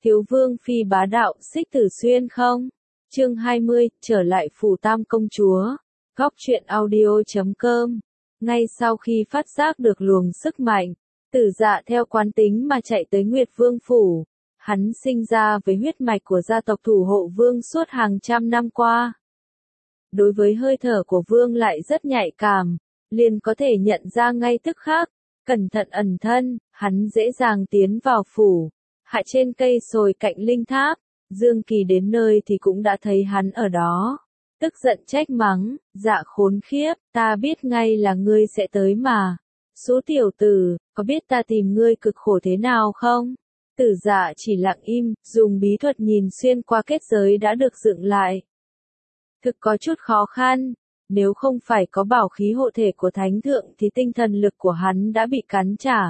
Thiếu vương phi bá đạo xích Tử Xuyên không? Chương 20, trở lại phủ tam công chúa. Góc truyện audio.com. Ngay sau khi phát giác được luồng sức mạnh, Tử Dạ theo quán tính mà chạy tới Nguyệt Vương phủ. Hắn sinh ra với huyết mạch của gia tộc thủ hộ vương suốt hàng trăm năm qua. Đối với hơi thở của vương lại rất nhạy cảm, liền có thể nhận ra ngay tức khắc. Cẩn thận ẩn thân, hắn dễ dàng tiến vào phủ. Hạ trên cây sồi cạnh linh tháp, Dương Kỳ đến nơi thì cũng đã thấy hắn ở đó. Tức giận trách mắng, dạ khốn khiếp, ta biết ngay là ngươi sẽ tới mà. Số tiểu tử, có biết ta tìm ngươi cực khổ thế nào không? Tử Dạ chỉ lặng im, dùng bí thuật nhìn xuyên qua kết giới đã được dựng lại. Thực có chút khó khăn, nếu không phải có bảo khí hộ thể của thánh thượng thì tinh thần lực của hắn đã bị cắn trả.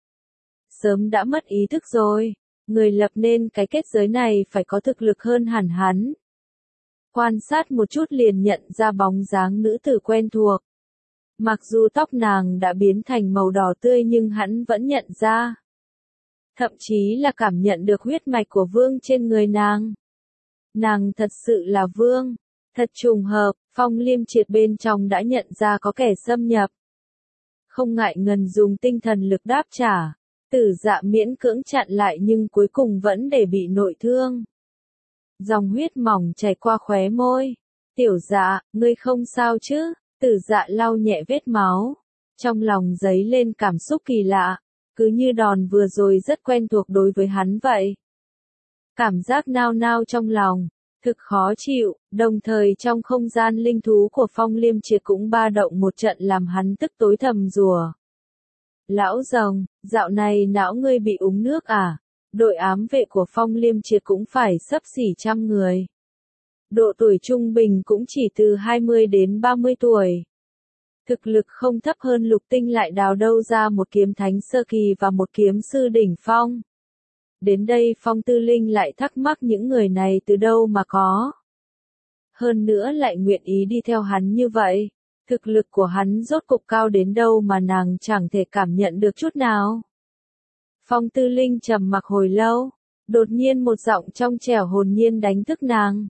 Sớm đã mất ý thức rồi. Người lập nên cái kết giới này phải có thực lực hơn hẳn hắn. Quan sát một chút liền nhận ra bóng dáng nữ tử quen thuộc. Mặc dù tóc nàng đã biến thành màu đỏ tươi nhưng hắn vẫn nhận ra. Thậm chí là cảm nhận được huyết mạch của vương trên người nàng. Nàng thật sự là vương. Thật trùng hợp, Phong Liêm Triệt bên trong đã nhận ra có kẻ xâm nhập. Không ngại ngần dùng tinh thần lực đáp trả. Tử Dạ miễn cưỡng chặn lại nhưng cuối cùng vẫn để bị nội thương. Dòng huyết mỏng chảy qua khóe môi. Tiểu Dạ, ngươi không sao chứ? Tử Dạ lau nhẹ vết máu. Trong lòng dấy lên cảm xúc kỳ lạ. Cứ như đòn vừa rồi rất quen thuộc đối với hắn vậy. Cảm giác nao nao trong lòng. Thực khó chịu, đồng thời trong không gian linh thú của Phong Liêm Triệt cũng ba động một trận làm hắn tức tối thầm rủa. Lão rồng, dạo này não ngươi bị uống nước à? Đội ám vệ của Phong Liêm Triệt cũng phải xấp xỉ 100 người. Độ tuổi trung bình cũng chỉ từ 20 đến 30 tuổi. Thực lực không thấp hơn Lục Tinh lại đào đâu ra một kiếm thánh sơ kỳ và một kiếm sư đỉnh phong. Đến đây Phong Tư Linh lại thắc mắc những người này từ đâu mà có. Hơn nữa lại nguyện ý đi theo hắn như vậy. Thực lực của hắn rốt cục cao đến đâu mà nàng chẳng thể cảm nhận được chút nào. Phong Tư Linh trầm mặc hồi lâu, đột nhiên một giọng trong trẻo hồn nhiên đánh thức nàng.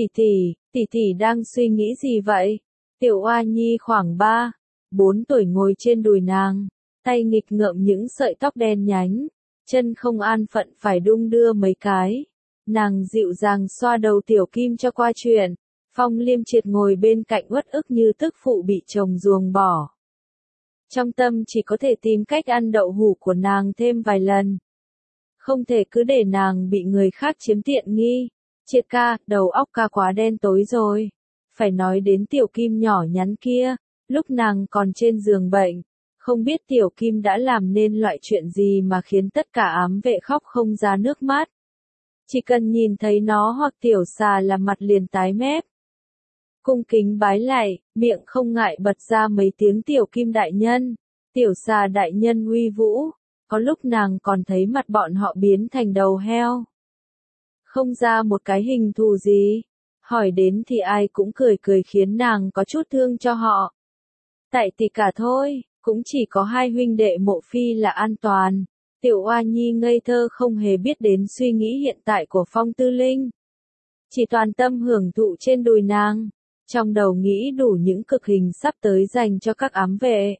Tỷ tỷ đang suy nghĩ gì vậy? Tiểu Oa Nhi khoảng 3, 4 tuổi ngồi trên đùi nàng, tay nghịch ngợm những sợi tóc đen nhánh, chân không an phận phải đung đưa mấy cái. Nàng dịu dàng xoa đầu Tiểu Kim cho qua chuyện. Phong Liêm Triệt ngồi bên cạnh uất ức như tức phụ bị chồng ruồng bỏ. Trong tâm chỉ có thể tìm cách ăn đậu hũ của nàng thêm vài lần. Không thể cứ để nàng bị người khác chiếm tiện nghi. Triệt ca, đầu óc ca quá đen tối rồi. Phải nói đến Tiểu Kim nhỏ nhắn kia, lúc nàng còn trên giường bệnh. Không biết Tiểu Kim đã làm nên loại chuyện gì mà khiến tất cả ám vệ khóc không ra nước mắt. Chỉ cần nhìn thấy nó hoặc Tiểu Xà là mặt liền tái mép. Cung kính bái lại, miệng không ngại bật ra mấy tiếng Tiểu Kim đại nhân, Tiểu Xà đại nhân uy vũ, có lúc nàng còn thấy mặt bọn họ biến thành đầu heo. Không ra một cái hình thù gì, hỏi đến thì ai cũng cười cười khiến nàng có chút thương cho họ. Tại tỷ cả thôi, cũng chỉ có hai huynh đệ Mộ Phi là an toàn. Tiểu Oa Nhi ngây thơ không hề biết đến suy nghĩ hiện tại của Phong Tư Linh. Chỉ toàn tâm hưởng thụ trên đùi nàng. Trong đầu nghĩ đủ những cực hình sắp tới dành cho các ám vệ.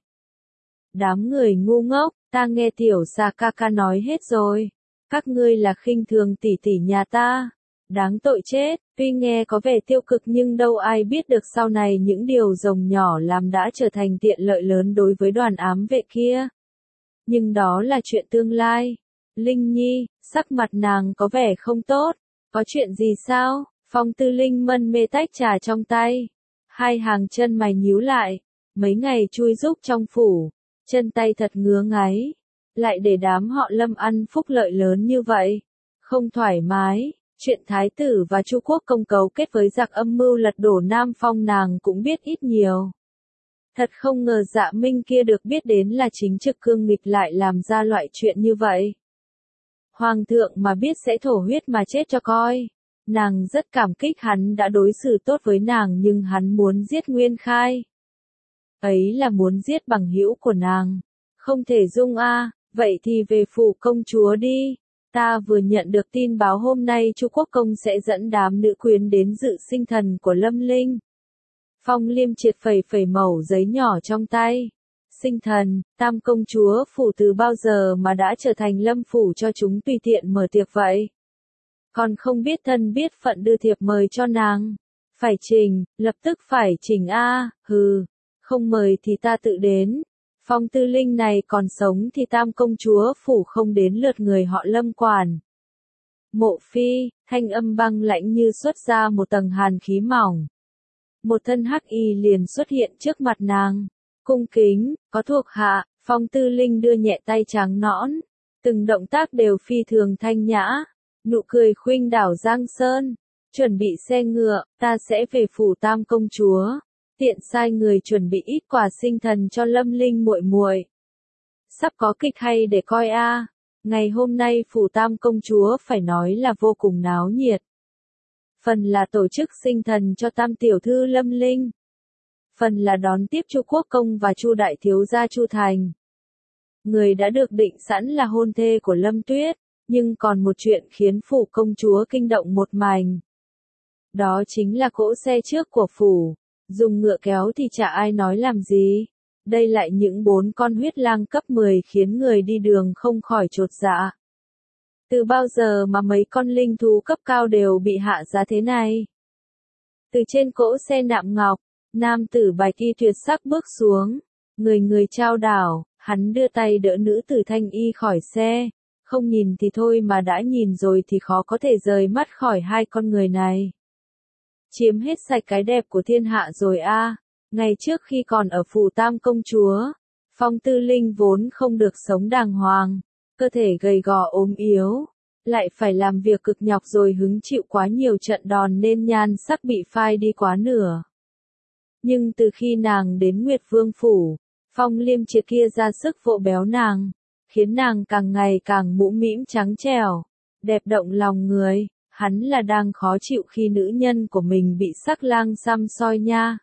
Đám người ngu ngốc, ta nghe Tiểu Xà ca ca nói hết rồi. Các ngươi là khinh thường tỷ tỷ nhà ta. Đáng tội chết, tuy nghe có vẻ tiêu cực nhưng đâu ai biết được sau này những điều rồng nhỏ làm đã trở thành tiện lợi lớn đối với đoàn ám vệ kia. Nhưng đó là chuyện tương lai. Linh Nhi, sắc mặt nàng có vẻ không tốt. Có chuyện gì sao? Phong Tư Linh mân mê tách trà trong tay. Hai hàng chân mày nhíu lại. Mấy ngày chui rúc trong phủ. Chân tay thật ngứa ngáy. Lại để đám họ Lâm ăn phúc lợi lớn như vậy. Không thoải mái. Chuyện thái tử và Chu Quốc công cấu kết với giặc âm mưu lật đổ Nam Phong nàng cũng biết ít nhiều. Thật không ngờ Dạ Minh kia được biết đến là chính trực cương nghịch lại làm ra loại chuyện như vậy. Hoàng thượng mà biết sẽ thổ huyết mà chết cho coi. Nàng rất cảm kích hắn đã đối xử tốt với nàng nhưng hắn muốn giết Nguyên Khai. Ấy là muốn giết bằng hữu của nàng. Không thể dung a, vậy thì về phủ công chúa đi. Ta vừa nhận được tin báo hôm nay Chu Quốc Công sẽ dẫn đám nữ quyến đến dự sinh thần của Lâm Linh. Phong Liêm Triệt phẩy phẩy mẩu giấy nhỏ trong tay. Sinh thần, Tam công chúa phủ từ bao giờ mà đã trở thành Lâm phủ cho chúng tùy tiện mở tiệc vậy? Còn không biết thân biết phận đưa thiệp mời cho nàng. Phải trình, lập tức phải trình a, hừ, không mời thì ta tự đến. Phong Tư Linh này còn sống thì Tam công chúa phủ không đến lượt người họ Lâm quản. Mộ phi, thanh âm băng lãnh như xuất ra một tầng hàn khí mỏng. Một thân hắc y liền xuất hiện trước mặt nàng. Cung kính, có thuộc hạ, Phong Tư Linh đưa nhẹ tay trắng nõn. Từng động tác đều phi thường thanh nhã. Nụ cười khuynh đảo giang sơn. Chuẩn bị xe ngựa, ta sẽ về phủ Tam công chúa. Tiện sai người chuẩn bị ít quà sinh thần cho Lâm Linh muội muội. Sắp có kịch hay để coi a. Ngày hôm nay phủ Tam công chúa phải nói là vô cùng náo nhiệt. Phần là tổ chức sinh thần cho Tam tiểu thư Lâm Linh. Phần là đón tiếp Chu Quốc Công và Chu đại thiếu gia Chu Thành. Người đã được định sẵn là hôn thê của Lâm Tuyết, nhưng còn một chuyện khiến phủ công chúa kinh động một mảnh. Đó chính là cỗ xe trước của phủ, dùng ngựa kéo thì chả ai nói làm gì. Đây lại những 4 con huyết lang cấp 10 khiến người đi đường không khỏi chột dạ. Từ bao giờ mà mấy con linh thú cấp cao đều bị hạ giá thế này? Từ trên cỗ xe nạm ngọc, nam tử bạch y tuyệt sắc bước xuống, người trao đảo, hắn đưa tay đỡ nữ tử thanh y khỏi xe, không nhìn thì thôi mà đã nhìn rồi thì khó có thể rời mắt khỏi hai con người này. Chiếm hết sạch cái đẹp của thiên hạ rồi a. Ngày trước khi còn ở phủ Tam công chúa, Phong Tư Linh vốn không được sống đàng hoàng, cơ thể gầy gò ốm yếu, lại phải làm việc cực nhọc rồi hứng chịu quá nhiều trận đòn nên nhan sắc bị phai đi quá nửa. Nhưng từ khi nàng đến Nguyệt Vương phủ, Phong Liêm Triệt kia ra sức vỗ béo nàng, khiến nàng càng ngày càng mũm mĩm trắng trẻo, đẹp động lòng người. Hắn là đang khó chịu khi nữ nhân của mình bị sắc lang xăm soi nha.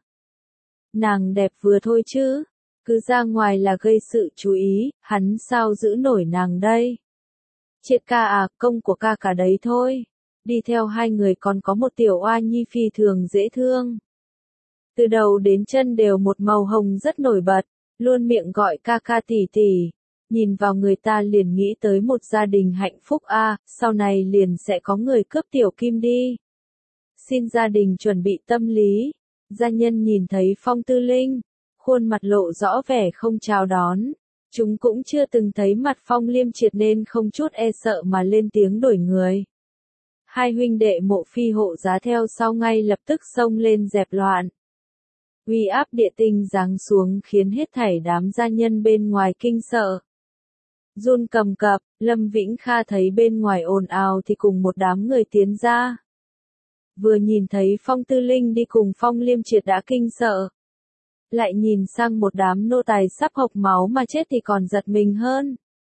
Nàng đẹp vừa thôi chứ, cứ ra ngoài là gây sự chú ý, hắn sao giữ nổi nàng đây? Triệt ca à, công của ca cả đấy thôi. Đi theo hai người còn có một tiểu oa nhi phi thường dễ thương. Từ đầu đến chân đều một màu hồng rất nổi bật, luôn miệng gọi ca ca tỷ tỷ. Nhìn vào người ta liền nghĩ tới một gia đình hạnh phúc a, sau này liền sẽ có người cướp tiểu kim đi. Xin gia đình chuẩn bị tâm lý. Gia nhân nhìn thấy Phong Tư Linh, khuôn mặt lộ rõ vẻ không chào đón. Chúng cũng chưa từng thấy mặt Phong Liêm Triệt nên không chút e sợ mà lên tiếng đổi người. Hai huynh đệ Mộ Phi hộ giá theo sau ngay lập tức xông lên dẹp loạn. Uy áp địa tinh giáng xuống khiến hết thảy đám gia nhân bên ngoài kinh sợ. Run cầm cập, Lâm Vĩnh Kha thấy bên ngoài ồn ào thì cùng một đám người tiến ra. Vừa nhìn thấy Phong Tư Linh đi cùng Phong Liêm Triệt đã kinh sợ. Lại nhìn sang một đám nô tài sắp hộc máu mà chết thì còn giật mình hơn.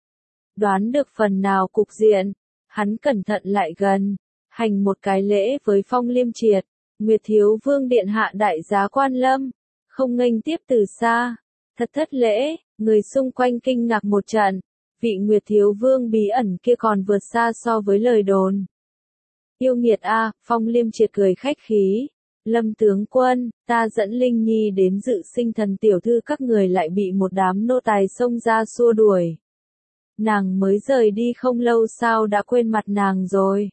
Đoán được phần nào cục diện, hắn cẩn thận lại gần, hành một cái lễ với Phong Liêm Triệt. Nguyệt Thiếu Vương điện hạ đại giá quan lâm, không nghênh tiếp từ xa. Thật thất lễ, người xung quanh kinh ngạc một trận. Vị Nguyệt Thiếu Vương bí ẩn kia còn vượt xa so với lời đồn. Yêu nghiệt a, Phong Liêm Triệt cười khách khí. Lâm tướng quân, ta dẫn Linh Nhi đến dự sinh thần tiểu thư các người lại bị một đám nô tài xông ra xua đuổi. Nàng mới rời đi không lâu sao đã quên mặt nàng rồi.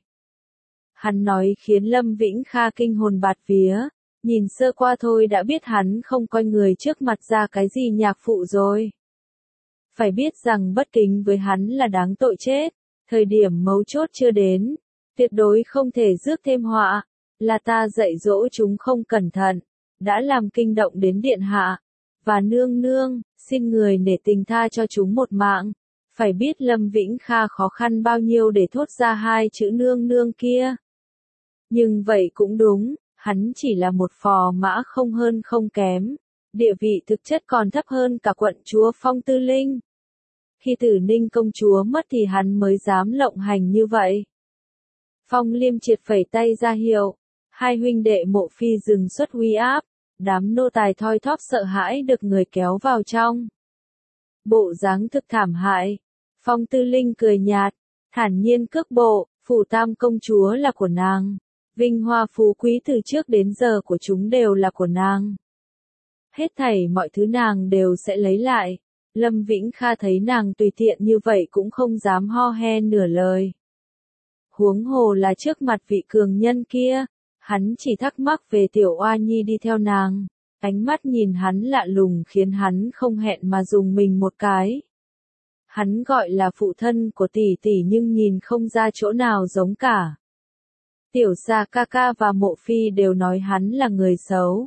Hắn nói khiến Lâm Vĩnh Kha kinh hồn bạt vía, nhìn sơ qua thôi đã biết hắn không coi người trước mặt ra cái gì nhạc phụ rồi. Phải biết rằng bất kính với hắn là đáng tội chết, thời điểm mấu chốt chưa đến, tuyệt đối không thể rước thêm họa, là ta dạy dỗ chúng không cẩn thận, đã làm kinh động đến điện hạ, và nương nương, xin người nể tình tha cho chúng một mạng. Phải biết Lâm Vĩnh Kha khó khăn bao nhiêu để thốt ra hai chữ nương nương kia. Nhưng vậy cũng đúng, hắn chỉ là một phò mã không hơn không kém, địa vị thực chất còn thấp hơn cả quận chúa Phong Tư Linh. Khi Tử Ninh công chúa mất thì hắn mới dám lộng hành như vậy. Phong Liêm Triệt phẩy tay ra hiệu, hai huynh đệ Mộ Phi dừng xuất uy áp, đám nô tài thoi thóp sợ hãi được người kéo vào trong. Bộ dáng thực thảm hại, Phong Tư Linh cười nhạt, thản nhiên cước bộ, phủ tam công chúa là của nàng. Vinh hoa phú quý từ trước đến giờ của chúng đều là của nàng. Hết thảy mọi thứ nàng đều sẽ lấy lại. Lâm Vĩnh Kha thấy nàng tùy tiện như vậy cũng không dám ho he nửa lời. Huống hồ là trước mặt vị cường nhân kia, hắn chỉ thắc mắc về tiểu oa nhi đi theo nàng. Ánh mắt nhìn hắn lạ lùng khiến hắn không hẹn mà dùng mình một cái. Hắn gọi là phụ thân của tỷ tỷ nhưng nhìn không ra chỗ nào giống cả. Tiểu Sa ca ca và Mộ Phi đều nói hắn là người xấu.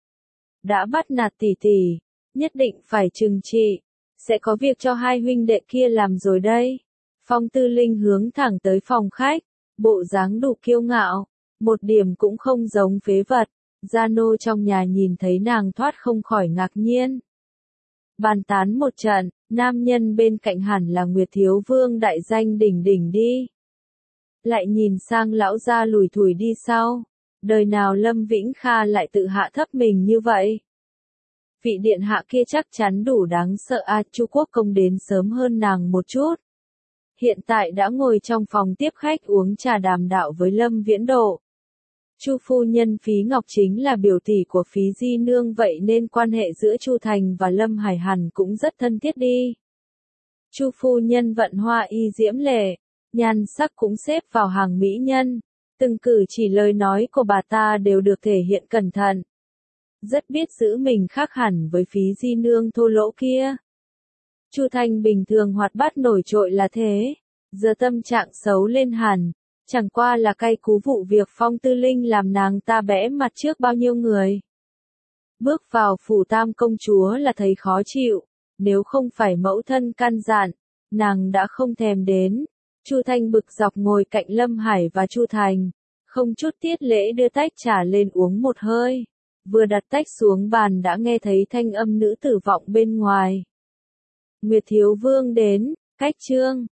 Đã bắt nạt tỷ tỷ, nhất định phải trừng trị, sẽ có việc cho hai huynh đệ kia làm rồi đây. Phong Tư Linh hướng thẳng tới phòng khách, bộ dáng đủ kiêu ngạo, một điểm cũng không giống phế vật. Gia nô trong nhà nhìn thấy nàng thoát không khỏi ngạc nhiên. Bàn tán một trận, nam nhân bên cạnh hẳn là Nguyệt Thiếu Vương đại danh đỉnh đỉnh đi. Lại nhìn sang lão gia lủi thủi đi sau. Đời nào Lâm Vĩnh Kha lại tự hạ thấp mình như vậy? Vị điện hạ kia chắc chắn đủ đáng sợ Chu Quốc Công đến sớm hơn nàng một chút. Hiện tại đã ngồi trong phòng tiếp khách uống trà đàm đạo với Lâm Viễn Độ. Chu phu nhân Phí Ngọc chính là biểu tỷ của Phí Di Nương vậy nên quan hệ giữa Chu Thành và Lâm Hải hẳn cũng rất thân thiết đi. Chu phu nhân vận hoa y diễm lệ, nhan sắc cũng xếp vào hàng mỹ nhân, từng cử chỉ lời nói của bà ta đều được thể hiện cẩn thận. Rất biết giữ mình khác hẳn với Phí Di Nương thô lỗ kia. Chu Thành bình thường hoạt bát nổi trội là thế, giờ tâm trạng xấu lên hẳn. Chẳng qua là cay cú vụ việc Phong Tư Linh làm nàng ta bẽ mặt trước bao nhiêu người. Bước vào phủ tam công chúa là thấy khó chịu, nếu không phải mẫu thân căn dặn, nàng đã không thèm đến. Chu Thanh bực dọc ngồi cạnh Lâm Hải và Chu Thành, không chút tiết lễ đưa tách trà lên uống một hơi. Vừa đặt tách xuống bàn đã nghe thấy thanh âm nữ tử vọng bên ngoài. Nguyệt Thiếu Vương đến, cách chương.